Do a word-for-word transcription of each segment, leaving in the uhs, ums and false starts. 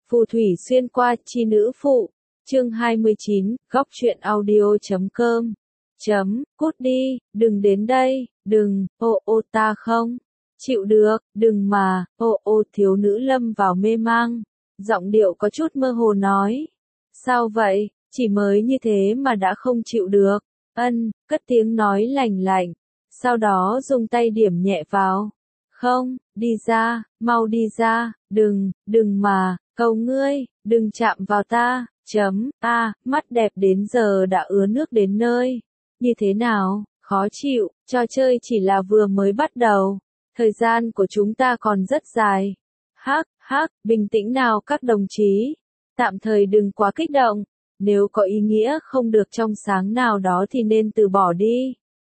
Phù thủy xuyên qua, chi nữ phụ. Chương hai mươi chín, góc truyện audio chấm com. Chấm, cút đi, đừng đến đây, đừng, ô ô ta không. Chịu được, đừng mà, ô ô thiếu nữ lâm vào mê mang. Giọng điệu có chút mơ hồ nói. Sao vậy, chỉ mới như thế mà đã không chịu được. Ân, cất tiếng nói lành lạnh. Sau đó dùng tay điểm nhẹ vào. Không, đi ra, mau đi ra, đừng, đừng mà, cầu ngươi, đừng chạm vào ta, chấm, a, mắt đẹp đến giờ đã ứa nước đến nơi. Như thế nào, khó chịu, trò chơi chỉ là vừa mới bắt đầu, thời gian của chúng ta còn rất dài. Hắc, hắc, bình tĩnh nào các đồng chí, tạm thời đừng quá kích động, nếu có ý nghĩa không được trong sáng nào đó thì nên từ bỏ đi.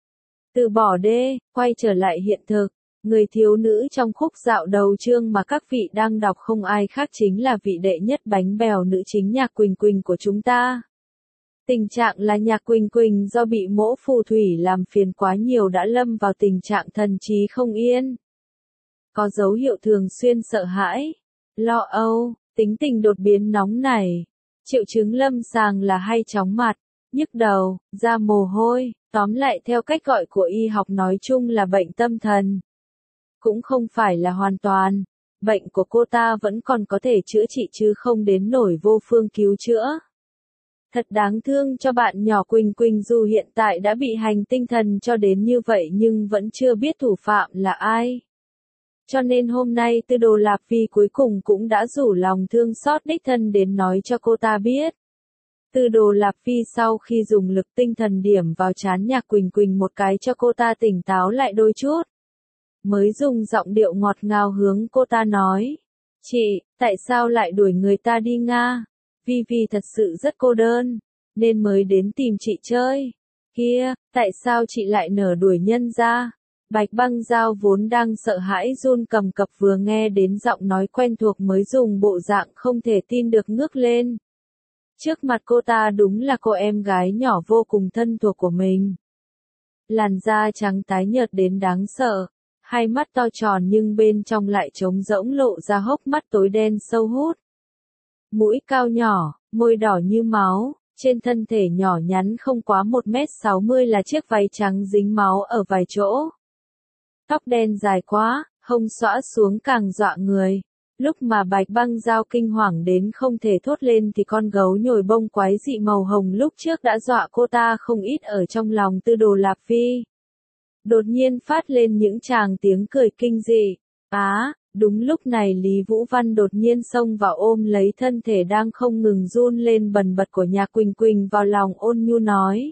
Từ bỏ đê, quay trở lại hiện thực. Người thiếu nữ trong khúc dạo đầu chương mà các vị đang đọc không ai khác chính là vị đệ nhất bánh bèo nữ chính Nhạc Quỳnh Quỳnh của chúng ta. Tình trạng là Nhạc Quỳnh Quỳnh do bị mỗ phù thủy làm phiền quá nhiều đã lâm vào tình trạng thần trí không yên. Có dấu hiệu thường xuyên sợ hãi, lo âu, tính tình đột biến nóng nảy. Triệu chứng lâm sàng là hay chóng mặt, nhức đầu, da mồ hôi, tóm lại theo cách gọi của y học nói chung là bệnh tâm thần. Cũng không phải là hoàn toàn, bệnh của cô ta vẫn còn có thể chữa trị chứ không đến nổi vô phương cứu chữa. Thật đáng thương cho bạn nhỏ Quỳnh Quỳnh dù hiện tại đã bị hành tinh thần cho đến như vậy nhưng vẫn chưa biết thủ phạm là ai. Cho nên hôm nay Tư Đồ Lạp Phi cuối cùng cũng đã rủ lòng thương xót đích thân đến nói cho cô ta biết. Tư Đồ Lạp Phi sau khi dùng lực tinh thần điểm vào trán Nhạc Quỳnh Quỳnh một cái cho cô ta tỉnh táo lại đôi chút. Mới dùng giọng điệu ngọt ngào hướng cô ta nói. Chị, tại sao lại đuổi người ta đi Nga? Vi Vi thật sự rất cô đơn, nên mới đến tìm chị chơi. Kia, tại sao chị lại nở đuổi nhân ra? Bạch Băng Dao vốn đang sợ hãi run cầm cập vừa nghe đến giọng nói quen thuộc mới dùng bộ dạng không thể tin được ngước lên. Trước mặt cô ta đúng là cô em gái nhỏ vô cùng thân thuộc của mình. Làn da trắng tái nhợt đến đáng sợ. Hai mắt to tròn nhưng bên trong lại trống rỗng lộ ra hốc mắt tối đen sâu hút. Mũi cao nhỏ, môi đỏ như máu, trên thân thể nhỏ nhắn không quá một mét sáu mươi là chiếc váy trắng dính máu ở vài chỗ. Tóc đen dài quá, hông xõa xuống càng dọa người. Lúc mà Bạch Băng Dao kinh hoàng đến không thể thốt lên thì con gấu nhồi bông quái dị màu hồng lúc trước đã dọa cô ta không ít ở trong lòng Tư Đồ Lạp Phi. Đột nhiên phát lên những tràng tiếng cười kinh dị. Á, đúng lúc này Lý Vũ Văn đột nhiên xông vào ôm lấy thân thể đang không ngừng run lên bần bật của Nhạc Quỳnh Quỳnh vào lòng ôn nhu nói.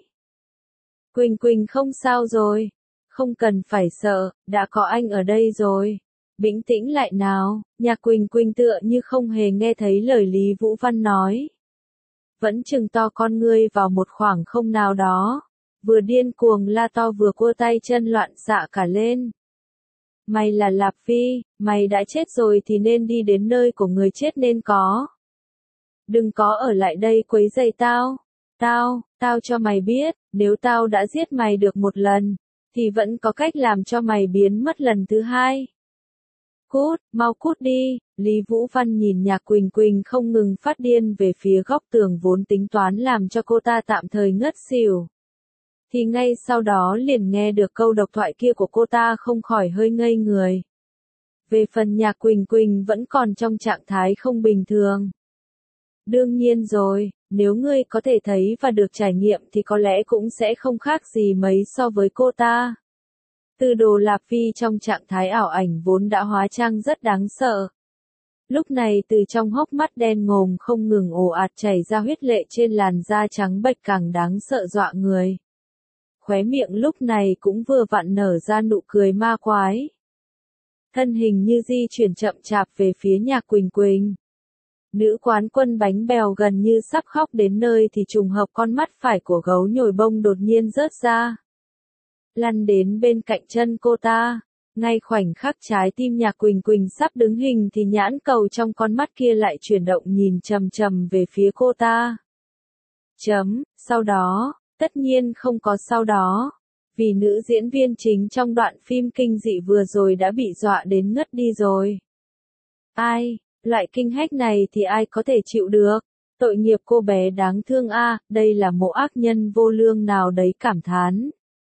Quỳnh Quỳnh không sao rồi, không cần phải sợ, đã có anh ở đây rồi. Bình tĩnh lại nào, Nhạc Quỳnh Quỳnh tựa như không hề nghe thấy lời Lý Vũ Văn nói. Vẫn trừng to con ngươi vào một khoảng không nào đó. Vừa điên cuồng la to vừa cua tay chân loạn xạ cả lên. Mày là Lạp Phi, mày đã chết rồi thì nên đi đến nơi của người chết nên có. Đừng có ở lại đây quấy rầy tao. Tao, tao cho mày biết, nếu tao đã giết mày được một lần, thì vẫn có cách làm cho mày biến mất lần thứ hai. Cút, mau cút đi, Lý Vũ Văn nhìn Nhạc Quỳnh Quỳnh không ngừng phát điên về phía góc tường vốn tính toán làm cho cô ta tạm thời ngất xỉu. Thì ngay sau đó liền nghe được câu độc thoại kia của cô ta không khỏi hơi ngây người. Về phần Nhạc Quỳnh Quỳnh vẫn còn trong trạng thái không bình thường. Đương nhiên rồi, nếu ngươi có thể thấy và được trải nghiệm thì có lẽ cũng sẽ không khác gì mấy so với cô ta. Tư Đồ Lạp Phi trong trạng thái ảo ảnh vốn đã hóa trang rất đáng sợ. Lúc này từ trong hốc mắt đen ngòm không ngừng ồ ạt chảy ra huyết lệ trên làn da trắng bệch càng đáng sợ dọa người. Khóe miệng lúc này cũng vừa vặn nở ra nụ cười ma quái. Thân hình như di chuyển chậm chạp về phía Nhạc Quỳnh Quỳnh. Nữ quán quân bánh bèo gần như sắp khóc đến nơi thì trùng hợp con mắt phải của gấu nhồi bông đột nhiên rớt ra. Lăn đến bên cạnh chân cô ta. Ngay khoảnh khắc trái tim Nhạc Quỳnh Quỳnh sắp đứng hình thì nhãn cầu trong con mắt kia lại chuyển động nhìn chầm chầm về phía cô ta. Chấm, sau đó. Tất nhiên không có sau đó, vì nữ diễn viên chính trong đoạn phim kinh dị vừa rồi đã bị dọa đến ngất đi rồi. Ai, Loại kinh hách này thì ai có thể chịu được. Tội nghiệp cô bé đáng thương a, đây là mộ ác nhân vô lương nào đấy cảm thán.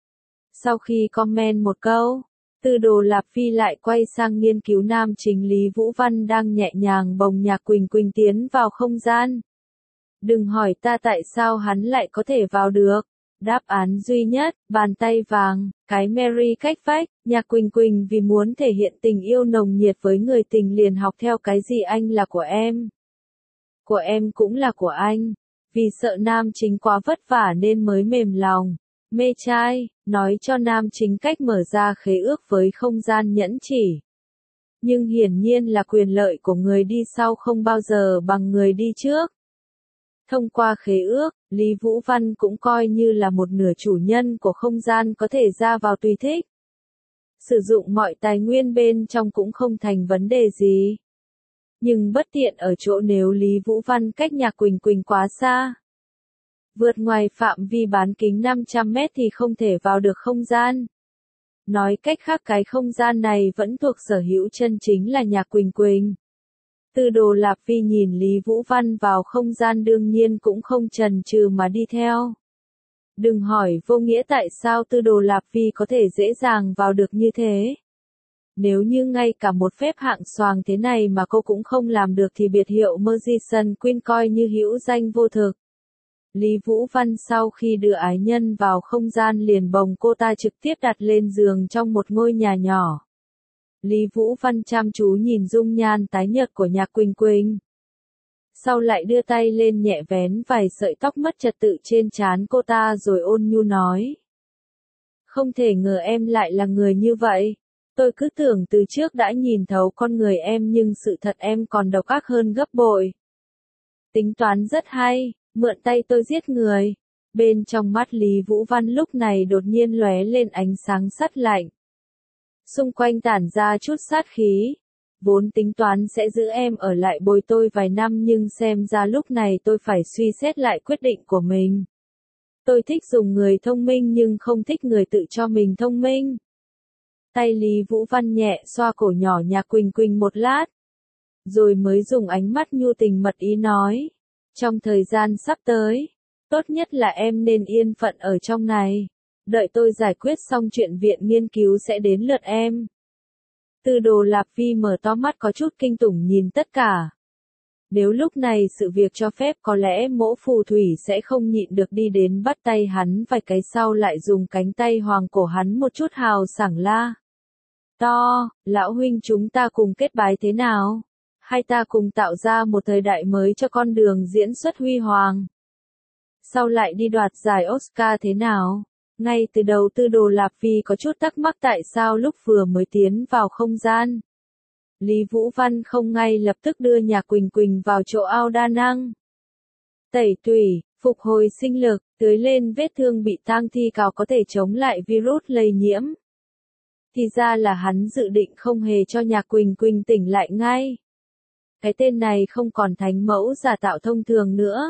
Sau khi comment một câu, Tư Đồ Lạp Phi lại quay sang nghiên cứu nam chính Lý Vũ Văn đang nhẹ nhàng bồng Nhạc Quỳnh Quỳnh tiến vào không gian. Đừng hỏi ta tại sao hắn lại có thể vào được. Đáp án duy nhất, bàn tay vàng, cái Mary cách vách, Nhạc Quỳnh Quỳnh vì muốn thể hiện tình yêu nồng nhiệt với người tình liền học theo cái gì anh là của em. Của em cũng là của anh. Vì sợ nam chính quá vất vả nên mới mềm lòng. Mê trai, nói cho nam chính cách mở ra khế ước với không gian nhẫn chỉ. Nhưng hiển nhiên là quyền lợi của người đi sau không bao giờ bằng người đi trước. Thông qua khế ước, Lý Vũ Văn cũng coi như là một nửa chủ nhân của không gian có thể ra vào tùy thích. Sử dụng mọi tài nguyên bên trong cũng không thành vấn đề gì. Nhưng bất tiện ở chỗ nếu Lý Vũ Văn cách Nhạc Quỳnh Quỳnh quá xa. Vượt ngoài phạm vi bán kính năm trăm mét thì không thể vào được không gian. Nói cách khác cái không gian này vẫn thuộc sở hữu chân chính là Nhạc Quỳnh Quỳnh. Tư Đồ Lạp Phi nhìn Lý Vũ Văn vào không gian đương nhiên cũng không chần chừ mà đi theo. Đừng hỏi vô nghĩa tại sao Tư Đồ Lạp Phi có thể dễ dàng vào được như thế. Nếu như ngay cả một phép hạng xoàng thế này mà cô cũng không làm được thì biệt hiệu Magician Queen coi như hữu danh vô thực. Lý Vũ Văn sau khi đưa ái nhân vào không gian liền bồng cô ta trực tiếp đặt lên giường trong một ngôi nhà nhỏ. Lý Vũ Văn chăm chú nhìn dung nhan tái nhợt của Nhạc Quỳnh Quỳnh. Sau lại đưa tay lên nhẹ vén vài sợi tóc mất trật tự trên trán cô ta rồi ôn nhu nói. Không thể ngờ em lại là người như vậy. Tôi cứ tưởng từ trước đã nhìn thấu con người em nhưng sự thật em còn độc ác hơn gấp bội. Tính toán rất hay, mượn tay tôi giết người. Bên trong mắt Lý Vũ Văn lúc này đột nhiên lóe lên ánh sáng sắt lạnh. Xung quanh tản ra chút sát khí. Vốn tính toán sẽ giữ em ở lại bồi tôi vài năm nhưng xem ra lúc này tôi phải suy xét lại quyết định của mình. Tôi thích dùng người thông minh nhưng không thích người tự cho mình thông minh. Tay Lý Vũ Văn nhẹ xoa cổ nhỏ Nhạc Quỳnh Quỳnh một lát. Rồi mới dùng ánh mắt nhu tình mật ý nói. Trong thời gian sắp tới, tốt nhất là em nên yên phận ở trong này. Đợi tôi giải quyết xong chuyện viện nghiên cứu sẽ đến lượt em. Tư Đồ Lạp Phi mở to mắt có chút kinh tủng nhìn tất cả. Nếu lúc này sự việc cho phép có lẽ mỗ phù thủy sẽ không nhịn được đi đến bắt tay hắn vài cái sau lại dùng cánh tay hoàng cổ hắn một chút hào sảng la. To, lão huynh chúng ta cùng kết bái thế nào? Hay ta cùng tạo ra một thời đại mới cho con đường diễn xuất huy hoàng? Sau lại đi đoạt giải Oscar thế nào? Ngay từ đầu Tư Đồ Lạp Phi có chút thắc mắc tại sao lúc vừa mới tiến vào không gian. Lý Vũ Văn không ngay lập tức đưa Nhạc Quỳnh Quỳnh vào chỗ ao đa năng. Tẩy tủy, phục hồi sinh lực, tưới lên vết thương bị tang thi cào có thể chống lại virus lây nhiễm. Thì ra là hắn dự định không hề cho Nhạc Quỳnh Quỳnh tỉnh lại ngay. Cái tên này không còn thánh mẫu giả tạo thông thường nữa.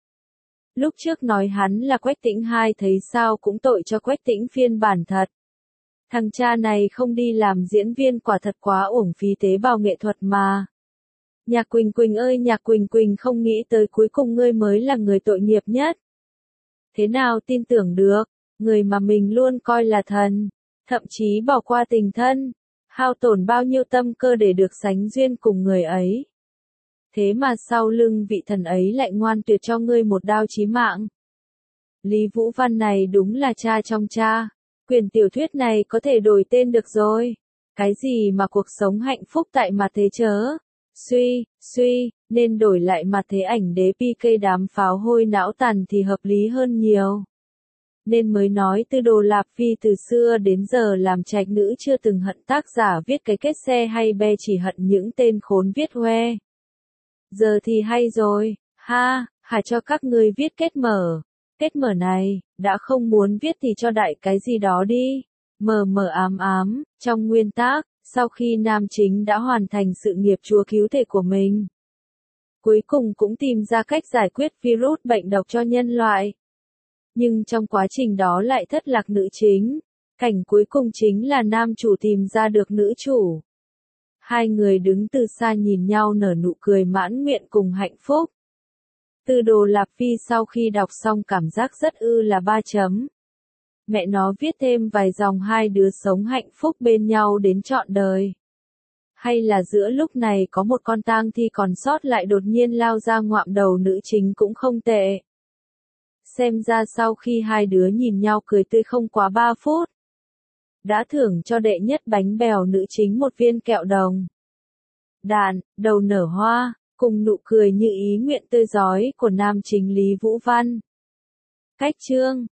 Lúc trước nói hắn là Quách Tĩnh Hai thấy sao cũng tội cho Quách Tĩnh phiên bản thật. Thằng cha này không đi làm diễn viên quả thật quá uổng phí tế bào nghệ thuật mà. Nhạc Quỳnh Quỳnh ơi Nhạc Quỳnh Quỳnh không nghĩ tới cuối cùng ngươi mới là người tội nghiệp nhất. Thế nào tin tưởng được, người mà mình luôn coi là thần, thậm chí bỏ qua tình thân, hao tổn bao nhiêu tâm cơ để được sánh duyên cùng người ấy. Thế mà sau lưng vị thần ấy lại ngoan tuyệt cho ngươi một đao chí mạng. Lý Vũ Văn này đúng là cha trong cha. Quyền tiểu thuyết này có thể đổi tên được rồi. Cái gì mà cuộc sống hạnh phúc tại mặt thế chớ. Suy, suy, nên đổi lại mặt thế ảnh đế pê ca đám pháo hôi não tàn thì hợp lý hơn nhiều. Nên mới nói Tư Đồ Lạp Phi từ xưa đến giờ làm trạch nữ chưa từng hận tác giả viết cái kết xe hay be chỉ hận những tên khốn viết hoe. Giờ thì hay rồi, ha, hà cho các ngươi viết kết mở. Kết mở này, đã không muốn viết thì cho đại cái gì đó đi. Mờ mờ ám ám, trong nguyên tác, sau khi nam chính đã hoàn thành sự nghiệp chúa cứu thể của mình. Cuối cùng cũng tìm ra cách giải quyết virus bệnh độc cho nhân loại. Nhưng trong quá trình đó lại thất lạc nữ chính. Cảnh cuối cùng chính là nam chủ tìm ra được nữ chủ. Hai người đứng từ xa nhìn nhau nở nụ cười mãn nguyện cùng hạnh phúc. Từ Đồ Lạp Phi sau khi đọc xong cảm giác rất ư là ba chấm. Mẹ nó viết thêm vài dòng hai đứa sống hạnh phúc bên nhau đến trọn đời. Hay là giữa lúc này có một con tang thi còn sót lại đột nhiên lao ra ngoạm đầu nữ chính cũng không tệ. Xem ra sau khi hai đứa nhìn nhau cười tươi không quá ba phút, đã thưởng cho đệ nhất bánh bèo nữ chính một viên kẹo đồng. Đạn, đầu nở hoa, cùng nụ cười như ý nguyện tươi rói của nam chính Lý Vũ Văn. Cách chương